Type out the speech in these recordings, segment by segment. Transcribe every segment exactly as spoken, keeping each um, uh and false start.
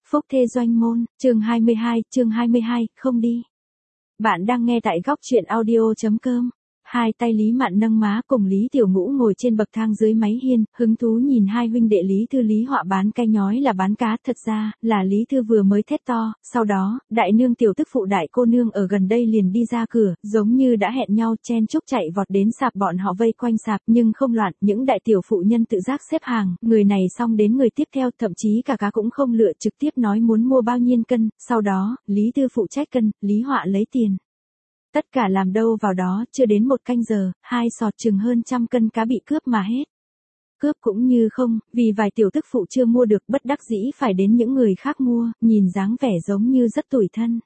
Phúc Thê Doanh Môn, chương hai mươi hai, chương hai mươi hai, không đi. Bạn đang nghe tại góc truyện audio chấm com. Hai tay Lý Mạn nâng má cùng Lý Tiểu Ngũ ngồi trên bậc thang dưới mái hiên, hứng thú nhìn hai huynh đệ Lý Thư Lý Họa bán cay nhói là bán cá, thật ra, là Lý Thư vừa mới thét to, sau đó, đại nương tiểu tức phụ đại cô nương ở gần đây liền đi ra cửa, giống như đã hẹn nhau chen chúc chạy vọt đến sạp bọn họ vây quanh sạp nhưng không loạn, những đại tiểu phụ nhân tự giác xếp hàng, người này xong đến người tiếp theo, thậm chí cả cá cũng không lựa trực tiếp nói muốn mua bao nhiêu cân, sau đó, Lý Thư phụ trách cân, Lý Họa lấy tiền. Tất cả làm đâu vào đó, chưa đến một canh giờ, hai sọt chừng hơn trăm cân cá bị cướp mà hết. Cướp cũng như không, vì vài tiểu tức phụ chưa mua được bất đắc dĩ phải đến những người khác mua, nhìn dáng vẻ giống như rất tủi thân.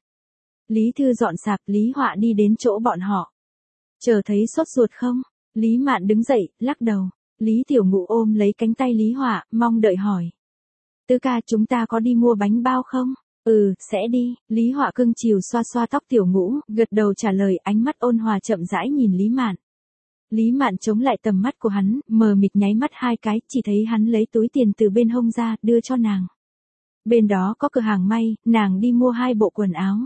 Lý Thư dọn sạp, Lý Họa đi đến chỗ bọn họ. Chờ thấy sốt ruột không? Lý Mạn đứng dậy, lắc đầu. Lý Tiểu Ngũ ôm lấy cánh tay Lý Họa, mong đợi hỏi. Tứ ca chúng ta có đi mua bánh bao không? Ừ, sẽ đi, Lý Họa cưng chiều xoa xoa tóc Tiểu Ngũ, gật đầu trả lời, ánh mắt ôn hòa chậm rãi nhìn Lý Mạn. Lý Mạn chống lại tầm mắt của hắn, mờ mịt nháy mắt hai cái, chỉ thấy hắn lấy túi tiền từ bên hông ra, đưa cho nàng. Bên đó có cửa hàng may, nàng đi mua hai bộ quần áo.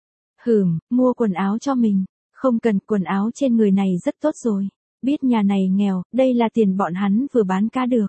Hửm, mua quần áo cho mình, không cần, quần áo trên người này rất tốt rồi. Biết nhà này nghèo, đây là tiền bọn hắn vừa bán cá được.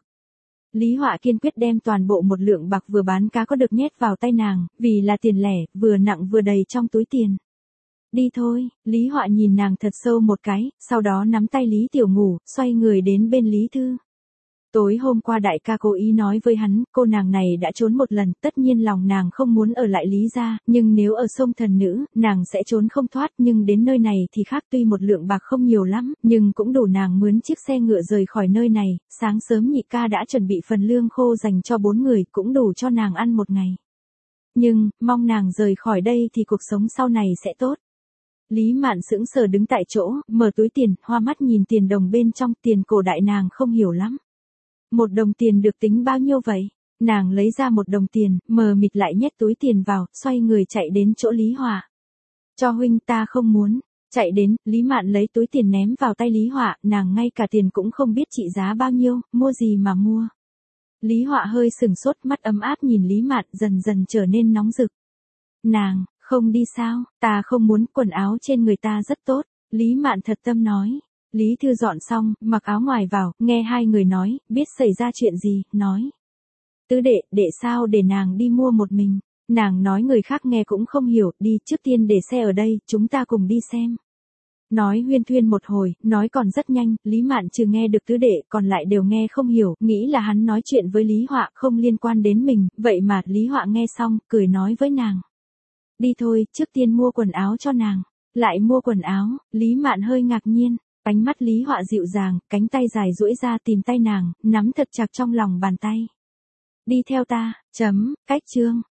Lý Họa kiên quyết đem toàn bộ một lượng bạc vừa bán cá có được nhét vào tay nàng, vì là tiền lẻ, vừa nặng vừa đầy trong túi tiền. Đi thôi, Lý Họa nhìn nàng thật sâu một cái, sau đó nắm tay Lý Tiểu Ngũ, xoay người đến bên Lý Thư. Tối hôm qua đại ca cố ý nói với hắn, cô nàng này đã trốn một lần, tất nhiên lòng nàng không muốn ở lại Lý gia, nhưng nếu ở sông Thần Nữ, nàng sẽ trốn không thoát, nhưng đến nơi này thì khác, tuy một lượng bạc không nhiều lắm, nhưng cũng đủ nàng mướn chiếc xe ngựa rời khỏi nơi này, sáng sớm nhị ca đã chuẩn bị phần lương khô dành cho bốn người, cũng đủ cho nàng ăn một ngày. Nhưng, mong nàng rời khỏi đây thì cuộc sống sau này sẽ tốt. Lý Mạn sững sờ đứng tại chỗ, mở túi tiền, hoa mắt nhìn tiền đồng bên trong, tiền cổ đại nàng không hiểu lắm. Một đồng tiền được tính bao nhiêu vậy? Nàng lấy ra một đồng tiền, mờ mịt lại nhét túi tiền vào, xoay người chạy đến chỗ Lý Họa. Cho huynh, ta không muốn. Chạy đến, Lý Mạn lấy túi tiền ném vào tay Lý Họa, nàng ngay cả tiền cũng không biết trị giá bao nhiêu, mua gì mà mua. Lý Họa hơi sừng sốt, mắt ấm áp nhìn Lý Mạn, dần dần trở nên nóng rực. Nàng, không đi sao, ta không muốn, quần áo trên người ta rất tốt. Lý Mạn thật tâm nói. Lý Thư dọn xong, mặc áo ngoài vào, nghe hai người nói, biết xảy ra chuyện gì, nói. Tứ đệ, đệ sao để nàng đi mua một mình. Nàng nói người khác nghe cũng không hiểu, đi, trước tiên để xe ở đây, chúng ta cùng đi xem. Nói huyên thuyên một hồi, nói còn rất nhanh, Lý Mạn trừ nghe được tứ đệ, còn lại đều nghe không hiểu, nghĩ là hắn nói chuyện với Lý Họa, không liên quan đến mình, vậy mà, Lý Họa nghe xong, cười nói với nàng. Đi thôi, trước tiên mua quần áo cho nàng. Lại mua quần áo, Lý Mạn hơi ngạc nhiên. Ánh mắt Lý Họa dịu dàng, cánh tay dài duỗi ra tìm tay nàng, nắm thật chặt trong lòng bàn tay. Đi theo ta, chấm, cách chương.